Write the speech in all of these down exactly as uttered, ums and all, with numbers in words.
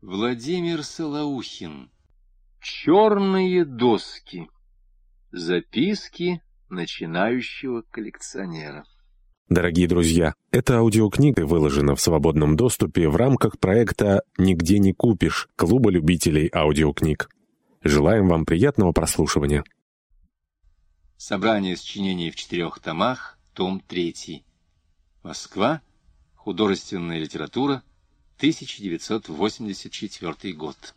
Владимир Солоухин. Черные доски. Записки начинающего коллекционера. Дорогие друзья, эта аудиокнига выложена в свободном доступе в рамках проекта «Нигде не купишь» Клуба любителей аудиокниг. Желаем вам приятного прослушивания. Собрание сочинений в четырех томах, том третий. Москва. Художественная литература. тысяча девятьсот восемьдесят четвёртый год.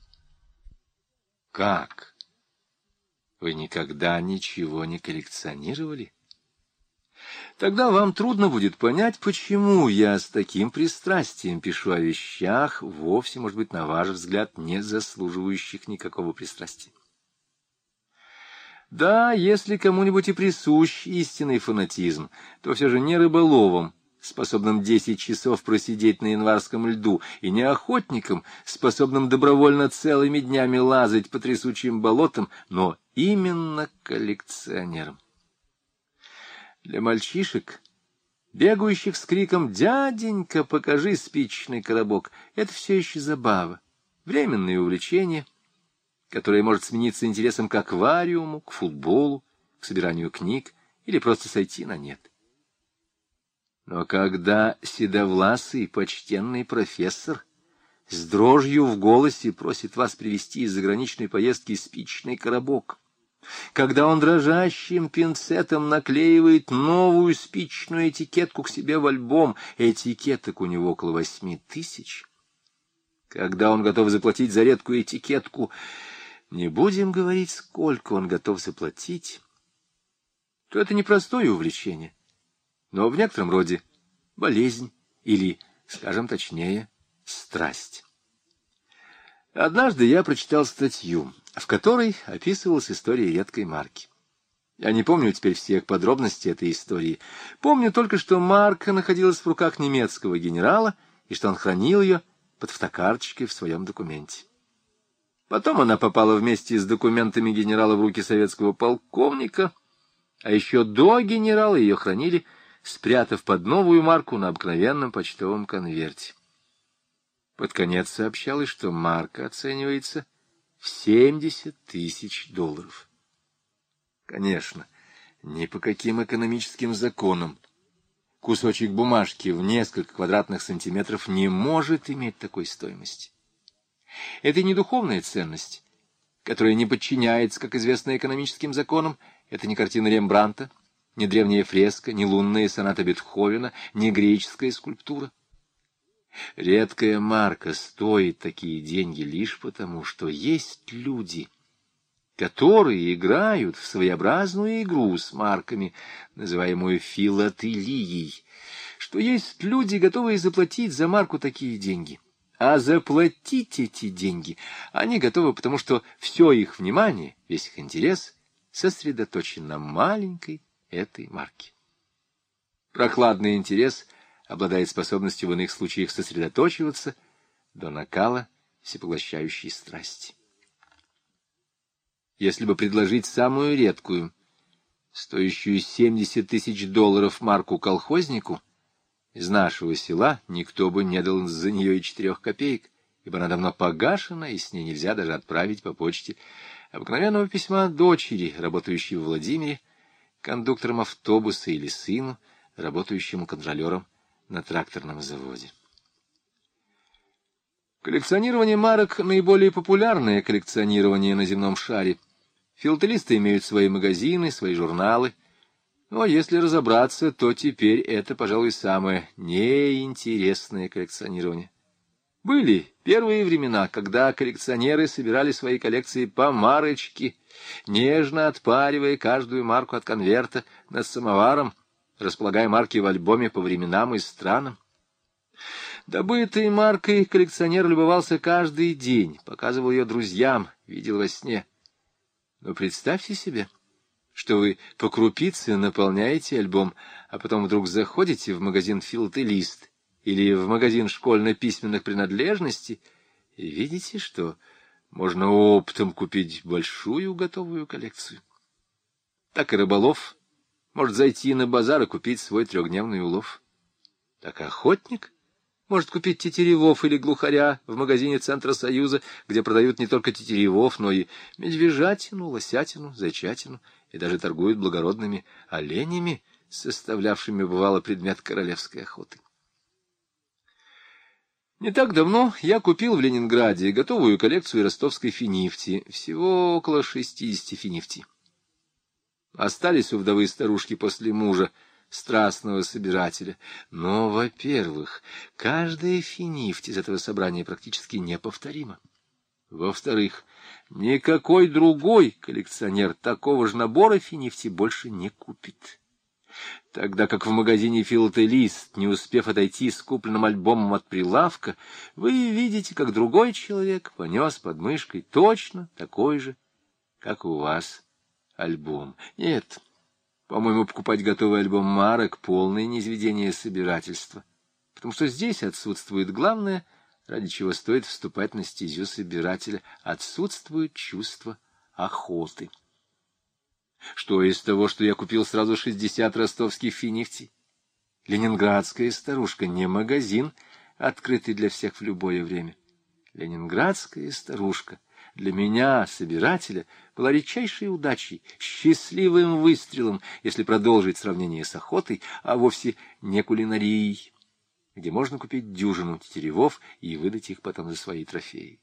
Как? Вы никогда ничего не коллекционировали? Тогда вам трудно будет понять, почему я с таким пристрастием пишу о вещах, вовсе, может быть, на ваш взгляд, не заслуживающих никакого пристрастия. Да, если кому-нибудь и присущ истинный фанатизм, то все же не рыболовам, способным десять часов просидеть на январском льду, и не охотникам, способным добровольно целыми днями лазать по трясучим болотам, но именно коллекционерам. Для мальчишек, бегающих с криком «Дяденька, покажи спичечный коробок», это все еще забава, временное увлечение, которое может смениться интересом к аквариуму, к футболу, к собиранию книг или просто сойти на нет. Но когда седовласый почтенный профессор с дрожью в голосе просит вас привезти из заграничной поездки спичечный коробок, когда он дрожащим пинцетом наклеивает новую спичечную этикетку к себе в альбом, этикеток у него около восьми тысяч, когда он готов заплатить за редкую этикетку, не будем говорить, сколько он готов заплатить, то это непростое увлечение, но в некотором роде болезнь или, скажем точнее, страсть. Однажды я прочитал статью, в которой описывалась история редкой марки. Я не помню теперь всех подробностей этой истории. Помню только, что марка находилась в руках немецкого генерала и что он хранил ее под фотокарточкой в своем документе. Потом она попала вместе с документами генерала в руки советского полковника, а еще до генерала ее хранили, спрятав под новую марку на обыкновенном почтовом конверте. Под конец сообщалось, что марка оценивается в семьдесят тысяч долларов. Конечно, ни по каким экономическим законам кусочек бумажки в несколько квадратных сантиметров не может иметь такой стоимости. Это не духовная ценность, которая не подчиняется, как известно, экономическим законам. Это не картина Рембрандта, не древняя фреска, не лунная соната Бетховена, не греческая скульптура. Редкая марка стоит такие деньги лишь потому, что есть люди, которые играют в своеобразную игру с марками, называемую филателией, что есть люди, готовые заплатить за марку такие деньги. А заплатить эти деньги они готовы, потому что все их внимание, весь их интерес сосредоточен на маленькой этой марке. Прохладный интерес обладает способностью в иных случаях сосредоточиваться до накала всепоглощающей страсти. Если бы предложить самую редкую, стоящую семьдесят тысяч долларов марку колхознику, из нашего села никто бы не дал за нее и четырех копеек, ибо она давно погашена, и с ней нельзя даже отправить по почте обыкновенного письма дочери, работающей в Владимире, кондуктором автобуса, или сыну, работающему контролером на тракторном заводе. Коллекционирование марок — наиболее популярное коллекционирование на земном шаре. Филателисты имеют свои магазины, свои журналы. Но если разобраться, то теперь это, пожалуй, самое неинтересное коллекционирование. Были первые времена, когда коллекционеры собирали свои коллекции по марочке, нежно отпаривая каждую марку от конверта над самоваром, располагая марки в альбоме по временам и странам. Добытой маркой коллекционер любовался каждый день, показывал ее друзьям, видел во сне. Но представьте себе, что вы по крупице наполняете альбом, а потом вдруг заходите в магазин «Филателист» или в магазин школьно-письменных принадлежностей и видите, что можно оптом купить большую готовую коллекцию. Так и рыболов может зайти на базар и купить свой трехдневный улов. Так охотник может купить тетеревов или глухаря в магазине Центра Союза, где продают не только тетеревов, но и медвежатину, лосятину, зайчатину, и даже торгуют благородными оленями, составлявшими, бывало, предмет королевской охоты. Не так давно я купил в Ленинграде готовую коллекцию ростовской финифти, всего около шестидесяти финифтий. Остались у вдовы старушки после мужа, страстного собирателя. Но, во-первых, каждая финифть из этого собрания практически неповторима. Во-вторых, никакой другой коллекционер такого же набора финифти больше не купит. Тогда как в магазине «Филателист», не успев отойти с купленным альбомом от прилавка, вы видите, как другой человек понес под мышкой точно такой же, как у вас, альбом. Нет, по-моему, покупать готовый альбом марок — полное низведение собирательства, потому что здесь отсутствует главное, ради чего стоит вступать на стезю собирателя — отсутствует чувство охоты. Что из того, что я купил сразу шестьдесят ростовских финифтий? Ленинградская старушка — не магазин, открытый для всех в любое время. Ленинградская старушка для меня, собирателя, была редчайшей удачей, счастливым выстрелом, если продолжить сравнение с охотой, а вовсе не кулинарией, где можно купить дюжину тетеревов и выдать их потом за свои трофеи.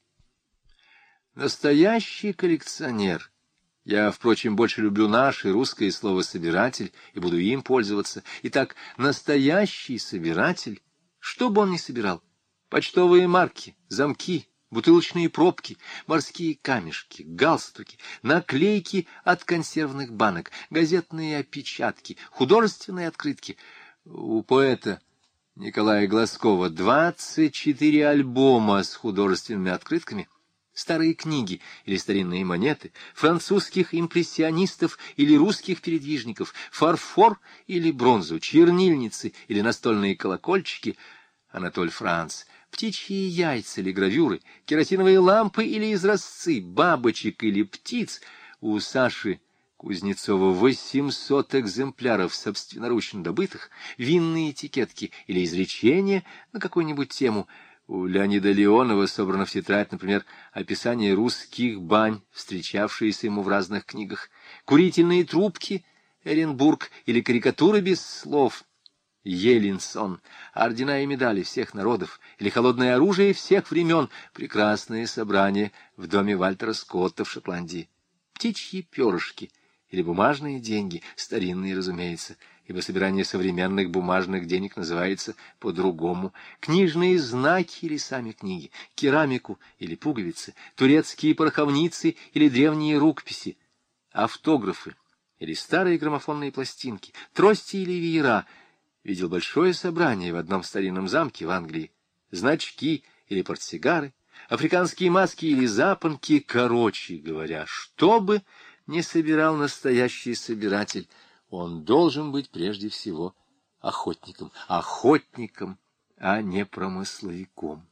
Настоящий коллекционер. Я, впрочем, больше люблю наше русское слово «собиратель» и буду им пользоваться. Итак, настоящий собиратель, что бы он ни собирал, почтовые марки, замки, бутылочные пробки, морские камешки, галстуки, наклейки от консервных банок, газетные опечатки, художественные открытки. У поэта Николая Глазкова двадцать четыре альбома с художественными открытками, старые книги или старинные монеты, французских импрессионистов или русских передвижников, фарфор или бронзу, чернильницы или настольные колокольчики, Анатоль Франц, птичьи яйца или гравюры, керосиновые лампы или изразцы, бабочек или птиц. У Саши Кузнецова восемьсот экземпляров собственноручно добытых, винные этикетки или изречения на какую-нибудь тему. У Леонида Леонова собрано в тетрадь, например, описание русских бань, встречавшиеся ему в разных книгах, курительные трубки, Эренбург или карикатуры без слов, Елинсон, ордена и медали всех народов или холодное оружие всех времен, прекрасное собрание в доме Вальтера Скотта в Шотландии, птичьи перышки или бумажные деньги, старинные, разумеется, ибо собирание современных бумажных денег называется по-другому, книжные знаки или сами книги, керамику или пуговицы, турецкие пороховницы или древние рукописи, автографы или старые граммофонные пластинки, трости или веера. Видел большое собрание в одном старинном замке в Англии, значки или портсигары, африканские маски или запонки. Короче говоря, что бы ни собирал настоящий собиратель, он должен быть прежде всего охотником, охотником, а не промысловиком.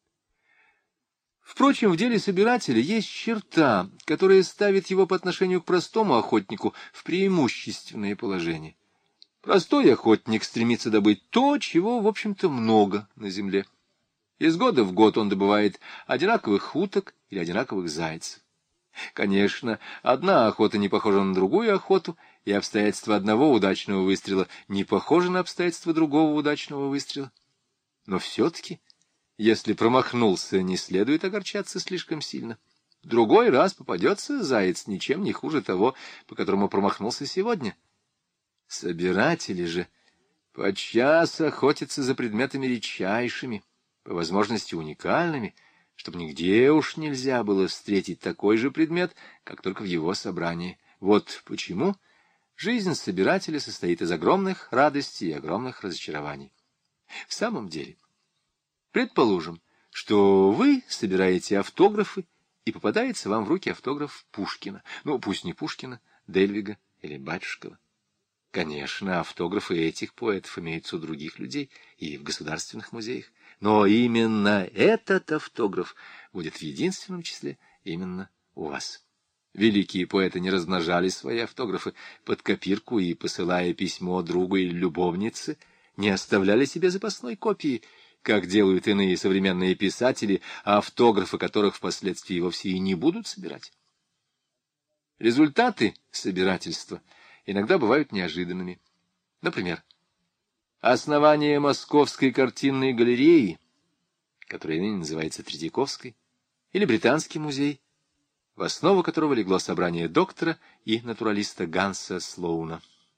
Впрочем, в деле собирателя есть черта, которая ставит его по отношению к простому охотнику в преимущественное положение. Простой охотник стремится добыть то, чего, в общем-то, много на земле. Из года в год он добывает одинаковых уток или одинаковых зайцев. Конечно, одна охота не похожа на другую охоту, и обстоятельства одного удачного выстрела не похожи на обстоятельства другого удачного выстрела. Но все-таки, если промахнулся, не следует огорчаться слишком сильно. Другой раз попадется заяц ничем не хуже того, по которому промахнулся сегодня. Собиратели же подчас охотятся за предметами редчайшими, по возможности уникальными, чтобы нигде уж нельзя было встретить такой же предмет, как только в его собрании. Вот почему жизнь собирателя состоит из огромных радостей и огромных разочарований. В самом деле, предположим, что вы собираете автографы, и попадается вам в руки автограф Пушкина. Ну, пусть не Пушкина, Дельвига или Батюшкова. Конечно, автографы этих поэтов имеются у других людей и в государственных музеях. Но именно этот автограф будет в единственном числе именно у вас. Великие поэты не размножали свои автографы под копирку и, посылая письмо другу или любовнице, не оставляли себе запасной копии. как делают иные современные писатели, автографы которых впоследствии вовсе и не будут собирать. Результаты собирательства иногда бывают неожиданными. Например, основание Московской картинной галереи, которая ныне называется Третьяковской, или Британский музей, в основу которого легло собрание доктора и натуралиста Ганса Слоуна.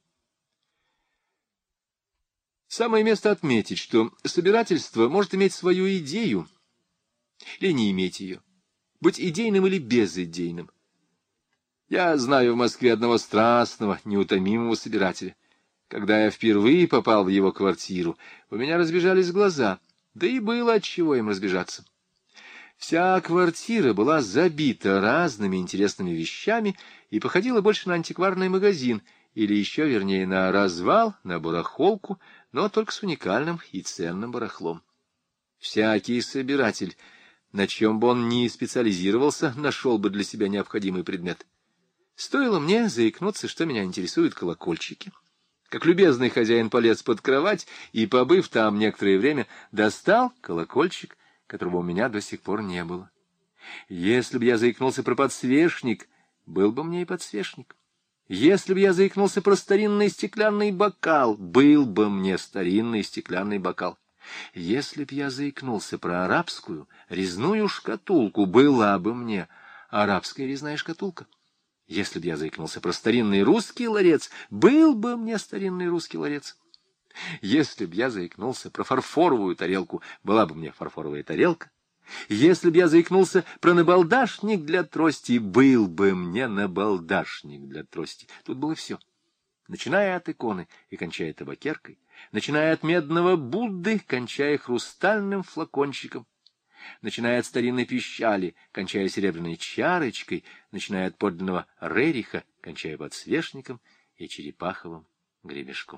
Самое место отметить, что собирательство может иметь свою идею или не иметь ее, быть идейным или безидейным. Я знаю в Москве одного страстного, неутомимого собирателя. Когда я впервые попал в его квартиру, у меня разбежались глаза, да и было от чего им разбежаться. Вся квартира была забита разными интересными вещами и походила больше на антикварный магазин, или еще вернее на развал, на барахолку, но только с уникальным и ценным барахлом. Всякий собиратель, на чем бы он ни специализировался, нашел бы для себя необходимый предмет. Стоило мне заикнуться, что меня интересуют колокольчики, как любезный хозяин полез под кровать и, побыв там некоторое время, достал колокольчик, которого у меня до сих пор не было. Если бы я заикнулся про подсвечник, был бы мне и подсвечник. Если бы я заикнулся про старинный стеклянный бокал, был бы мне старинный стеклянный бокал. Если б я заикнулся про арабскую резную шкатулку, была бы мне арабская резная шкатулка. Если б я заикнулся про старинный русский ларец, был бы мне старинный русский ларец. Если б я заикнулся про фарфоровую тарелку, была бы мне фарфоровая тарелка. Если б я заикнулся про набалдашник для трости, был бы мне набалдашник для трости. Тут было все. Начиная от иконы и кончая табакеркой, начиная от медного Будды, кончая хрустальным флакончиком, начиная от старинной пищали, кончая серебряной чарочкой, начиная от подлинного Рериха, кончая подсвечником и черепаховым гребешком.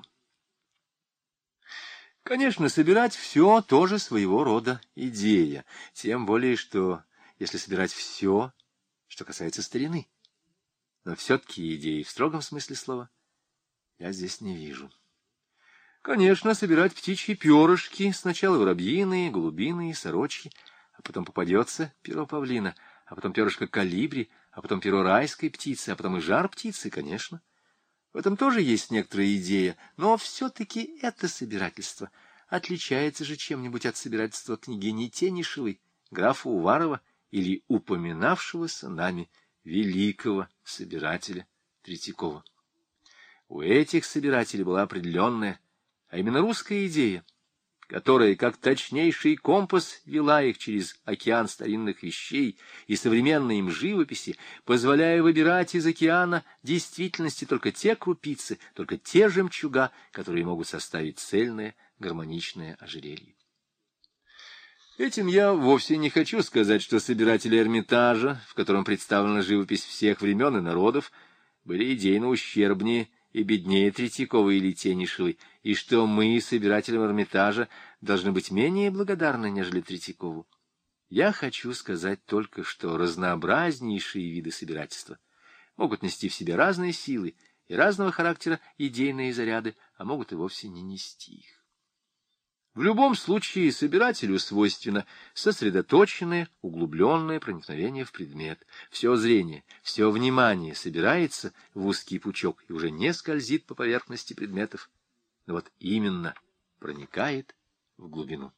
Конечно, собирать все тоже своего рода идея, тем более, что если собирать все, что касается старины. Но все-таки идеи в строгом смысле слова я здесь не вижу. Конечно, собирать птичьи перышки, сначала воробьиные, голубиные, сорочки, а потом попадется перо павлина, а потом перышко колибри, а потом перо райской птицы, а потом и жар птицы, конечно. В этом тоже есть некоторая идея, но все-таки это собирательство отличается же чем-нибудь от собирательства княгини Тенишевой, графа Уварова или упоминавшегося нами великого собирателя Третьякова. У этих собирателей была определенная, а именно русская идея, которая, как точнейший компас, вела их через океан старинных вещей и современной им живописи, позволяя выбирать из океана действительности только те крупицы, только те жемчуга, которые могут составить цельное, гармоничное ожерелье. Этим я вовсе не хочу сказать, что собиратели Эрмитажа, в котором представлена живопись всех времен и народов, были идейно ущербнее и беднее Третьякова или Тенишевой, и что мы, собиратели Эрмитажа, должны быть менее благодарны, нежели Третьякову. Я хочу сказать только, что разнообразнейшие виды собирательства могут нести в себе разные силы и разного характера идейные заряды, а могут и вовсе не нести их. В любом случае собирателю свойственно сосредоточенное, углубленное проникновение в предмет. Все зрение, все внимание собирается в узкий пучок и уже не скользит по поверхности предметов, но вот именно проникает в глубину.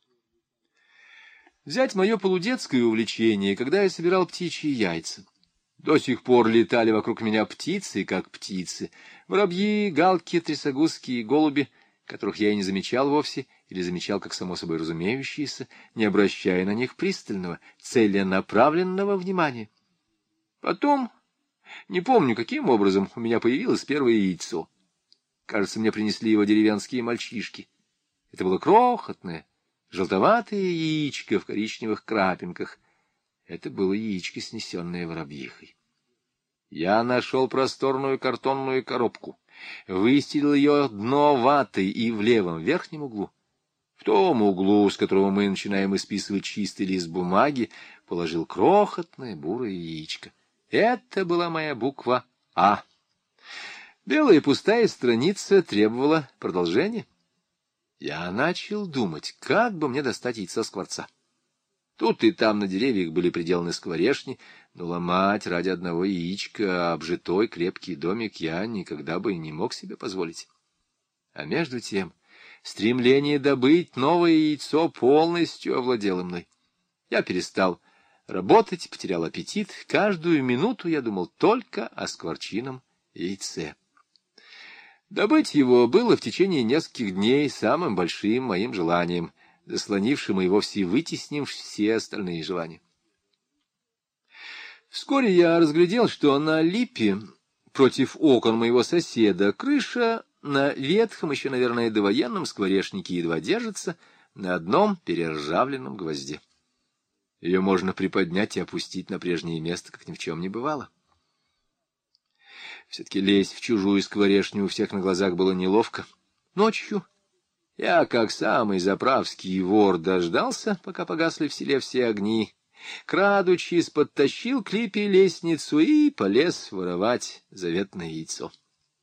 Взять мое полудетское увлечение, когда я собирал птичьи яйца. До сих пор летали вокруг меня птицы, как птицы, воробьи, галки, трясогузки и голуби, которых я и не замечал вовсе, или замечал как само собой разумеющиеся, не обращая на них пристального, целенаправленного внимания. Потом, не помню, каким образом, у меня появилось первое яйцо. Кажется, мне принесли его деревенские мальчишки. Это было крохотное, желтоватое яичко в коричневых крапинках. Это было яичко, снесенное воробьихой. Я нашел просторную картонную коробку, выстелил ее дно ватой и в левом верхнем углу, в том углу, с которого мы начинаем исписывать чистый лист бумаги, положил крохотное бурое яичко. Это была моя буква «А». Белая пустая страница требовала продолжения. Я начал думать, как бы мне достать яйцо скворца. Тут и там на деревьях были приделаны скворечни, но ломать ради одного яичка обжитой крепкий домик я никогда бы и не мог себе позволить. А между тем стремление добыть новое яйцо полностью овладело мной. Я перестал работать, потерял аппетит. Каждую минуту я думал только о скворчином яйце. Добыть его было в течение нескольких дней самым большим моим желанием, заслонившим и вовсе вытеснив все остальные желания. Вскоре я разглядел, что на липе против окон моего соседа крыша на ветхом, еще, наверное, довоенном скворечнике едва держится на одном перержавленном гвозде. Ее можно приподнять и опустить на прежнее место, как ни в чем не бывало. Все-таки лезть в чужую скворечню у всех на глазах было неловко. Ночью я, как самый заправский вор, дождался, пока погасли в селе все огни, крадучись, подтащил к липе лестницу и полез воровать заветное яйцо.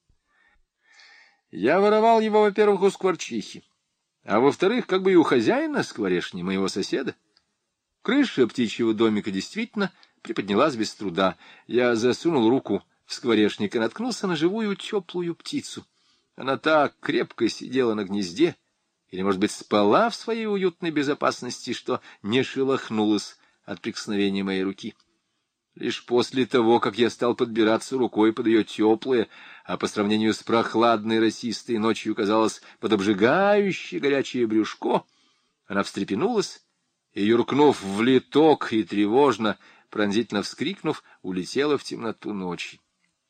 Я воровал его, во-первых, у скворчихи, а во-вторых, как бы и у хозяина скворечни, моего соседа. Крыша птичьего домика действительно приподнялась без труда. Я засунул руку в скворечник и наткнулся на живую теплую птицу. Она так крепко сидела на гнезде, или, может быть, спала в своей уютной безопасности, что не шелохнулась от прикосновения моей руки. Лишь после того, как я стал подбираться рукой под ее теплое, а по сравнению с прохладной росистой ночью казалось под обжигающее горячее брюшко, она встрепенулась и, юркнув в литок и тревожно, пронзительно вскрикнув, улетела в темноту ночи.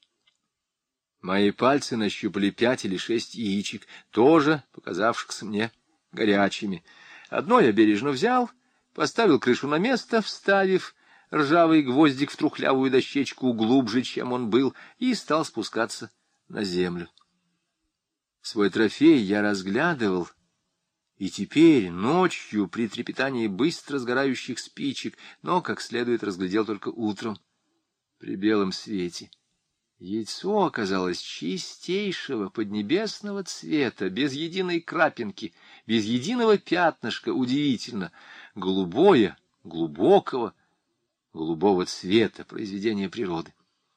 Мои пальцы нащупали пять или шесть яичек, тоже показавшихся мне горячими. Одно я бережно взял, поставил крышу на место, вставив ржавый гвоздик в трухлявую дощечку глубже, чем он был, и стал спускаться на землю. Свой трофей я разглядывал, и теперь ночью при трепетании быстро сгорающих спичек, но, как следует, разглядел только утром при белом свете. Яйцо оказалось чистейшего поднебесного цвета, без единой крапинки, без единого пятнышка, удивительно, голубое, глубокого, голубого цвета, произведение природы.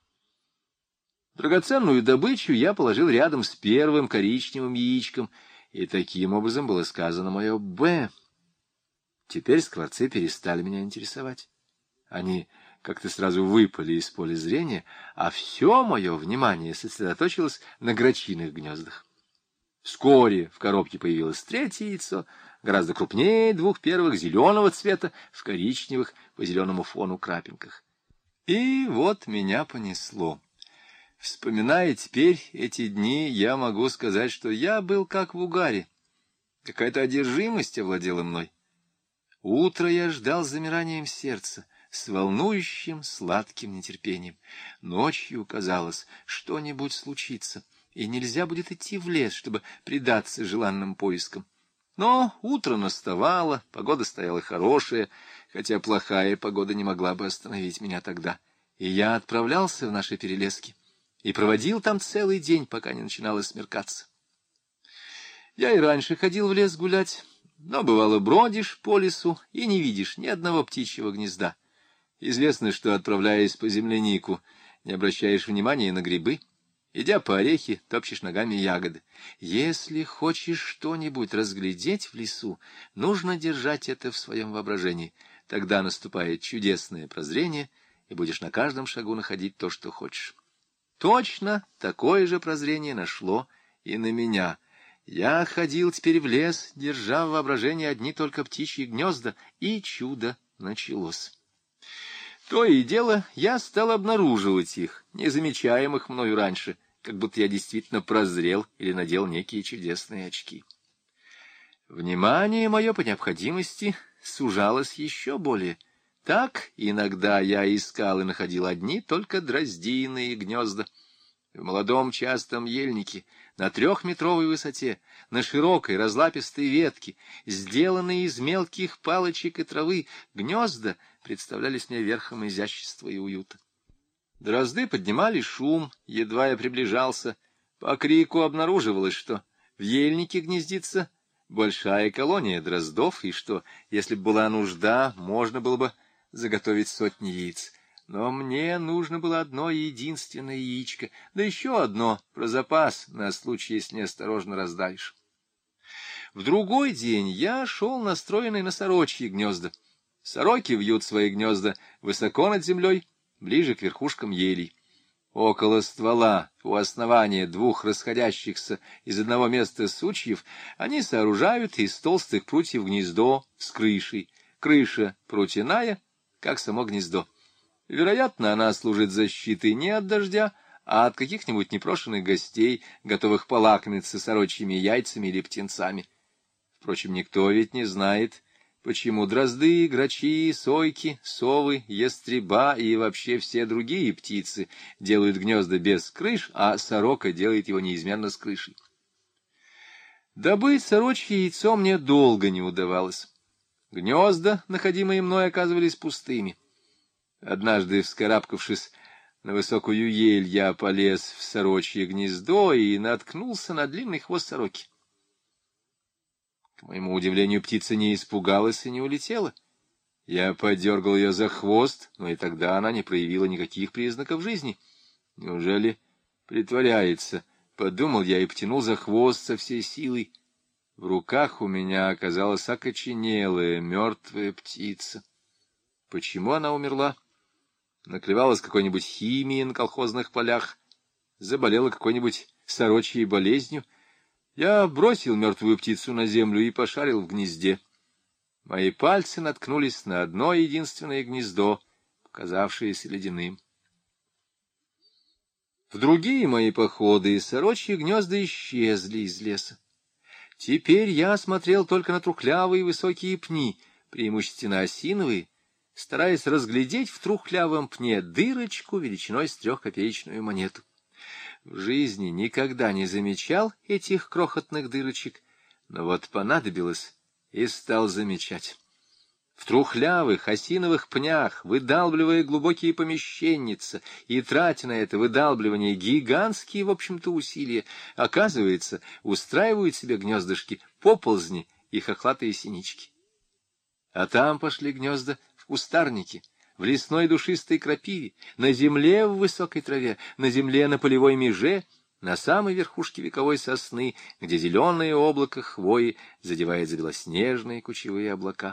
Драгоценную добычу я положил рядом с первым коричневым яичком, и таким образом было сказано мое «Б». Теперь скворцы перестали меня интересовать. Они как-то сразу выпали из поля зрения, а все мое внимание сосредоточилось на грачиных гнездах. Вскоре в коробке появилось третье яйцо, гораздо крупнее двух первых, зеленого цвета, в коричневых по зеленому фону крапинках. И вот меня понесло. Вспоминая теперь эти дни, я могу сказать, что я был как в угаре. Какая-то одержимость овладела мной. Утро я ждал с замиранием сердца, с волнующим сладким нетерпением. Ночью казалось, что-нибудь случится, и нельзя будет идти в лес, чтобы предаться желанным поискам. Но утро наставало, погода стояла хорошая, хотя плохая погода не могла бы остановить меня тогда. И я отправлялся в наши перелески и проводил там целый день, пока не начинало смеркаться. Я и раньше ходил в лес гулять, но, бывало, бродишь по лесу и не видишь ни одного птичьего гнезда. Известно, что, отправляясь по землянику, не обращаешь внимания на грибы. Идя по орехи, топчешь ногами ягоды. Если хочешь что-нибудь разглядеть в лесу, нужно держать это в своем воображении. Тогда наступает чудесное прозрение, и будешь на каждом шагу находить то, что хочешь. Точно такое же прозрение нашло и на меня. Я ходил теперь в лес, держа в воображении одни только птичьи гнезда, и чудо началось. То и дело, я стал обнаруживать их, незамечаемых мною раньше, как будто я действительно прозрел или надел некие чудесные очки. Внимание мое по необходимости сужалось еще более. Так иногда я искал и находил одни только дроздиные гнезда. В молодом частом ельнике, на трехметровой высоте, на широкой разлапистой ветке, сделанные из мелких палочек и травы, гнезда представлялись мне верхом изящества и уюта. Дрозды поднимали шум, едва я приближался. По крику обнаруживалось, что в ельнике гнездится большая колония дроздов, и что, если бы была нужда, можно было бы заготовить сотни яиц. Но мне нужно было одно единственное яичко, да еще одно про запас, на случай, если неосторожно раздавишь. В другой день я шел настроенный на сорочьи гнезда. Сороки вьют свои гнезда высоко над землей, ближе к верхушкам елей. Около ствола, у основания двух расходящихся из одного места сучьев, они сооружают из толстых прутьев гнездо с крышей. Крыша прутяная, как само гнездо. Вероятно, она служит защитой не от дождя, а от каких-нибудь непрошенных гостей, готовых полакомиться сорочьими яйцами или птенцами. Впрочем, никто ведь не знает, почему дрозды, грачи, сойки, совы, ястреба и вообще все другие птицы делают гнезда без крыш, а сорока делает его неизменно с крышей. Добыть сорочье яйцо мне долго не удавалось. Гнезда, находимые мной, оказывались пустыми. Однажды, вскарабкавшись на высокую ель, я полез в сорочье гнездо и наткнулся на длинный хвост сороки. К моему удивлению, птица не испугалась и не улетела. Я подергал ее за хвост, но и тогда она не проявила никаких признаков жизни. Неужели притворяется? Подумал я и потянул за хвост со всей силой. В руках у меня оказалась окоченелая, мертвая птица. Почему она умерла? Наклевалась какой-нибудь химией на колхозных полях, заболела какой-нибудь сорочьей болезнью. Я бросил мертвую птицу на землю и пошарил в гнезде. Мои пальцы наткнулись на одно единственное гнездо, показавшееся ледяным. В другие мои походы сорочьи гнезда исчезли из леса. Теперь я смотрел только на трухлявые высокие пни, преимущественно осиновые, стараясь разглядеть в трухлявом пне дырочку величиной с трехкопеечную монету. В жизни никогда не замечал этих крохотных дырочек, но вот понадобилось и стал замечать. В трухлявых осиновых пнях, выдалбливая глубокие помещенница и тратя на это выдалбливание гигантские, в общем-то, усилия, оказывается, устраивают себе гнездышки поползни и хохлатые синички. А там пошли гнезда в кустарнике, в лесной душистой крапиве, на земле в высокой траве, на земле на полевой меже, на самой верхушке вековой сосны, где зеленое облако хвои задевает за белоснежные кучевые облака.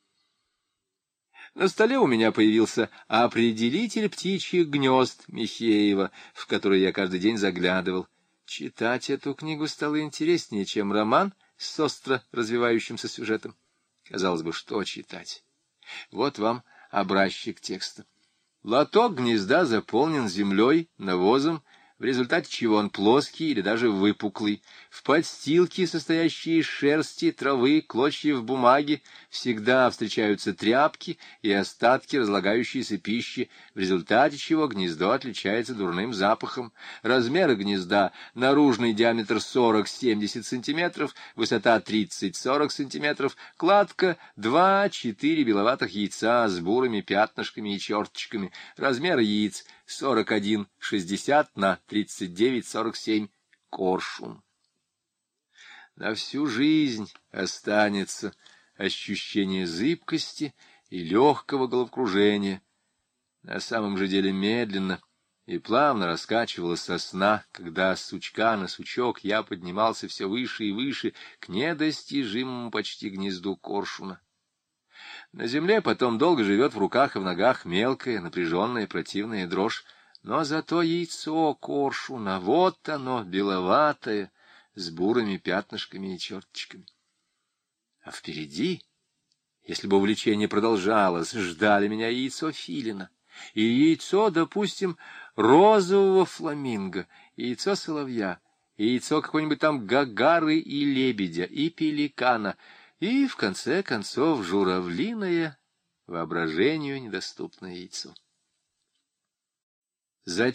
На столе у меня появился определитель птичьих гнезд Михеева, в который я каждый день заглядывал. Читать эту книгу стало интереснее, чем роман с остро развивающимся сюжетом. Казалось бы, что читать? Вот вам образчик текста. Лоток гнезда заполнен землей, навозом, в результате чего он плоский или даже выпуклый. В подстилке, состоящей из шерсти, травы, клочьев бумаги, всегда встречаются тряпки и остатки разлагающейся пищи, в результате чего гнездо отличается дурным запахом. Размеры гнезда: наружный диаметр сорок-семьдесят сантиметров, высота тридцать-сорок сантиметров, кладка два-четыре беловатых яйца с бурыми пятнышками и черточками. Размер яиц сорок один шестьдесят на тридцать девять сорок семь. Коршун. На всю жизнь останется ощущение зыбкости и легкого головокружения. На самом же деле медленно и плавно раскачивалась сосна, когда с сучка на сучок я поднимался все выше и выше к недостижимому почти гнезду коршуна. На земле потом долго живет в руках и в ногах мелкая, напряженная, противная дрожь, но зато яйцо коршуна, вот оно, беловатое, с бурыми пятнышками и черточками. А впереди, если бы увлечение продолжалось, ждали меня яйцо филина, и яйцо, допустим, розового фламинго, и яйцо соловья, и яйцо какой-нибудь там гагары и лебедя, и пеликана, и, в конце концов, журавлиное, воображению недоступное яйцо.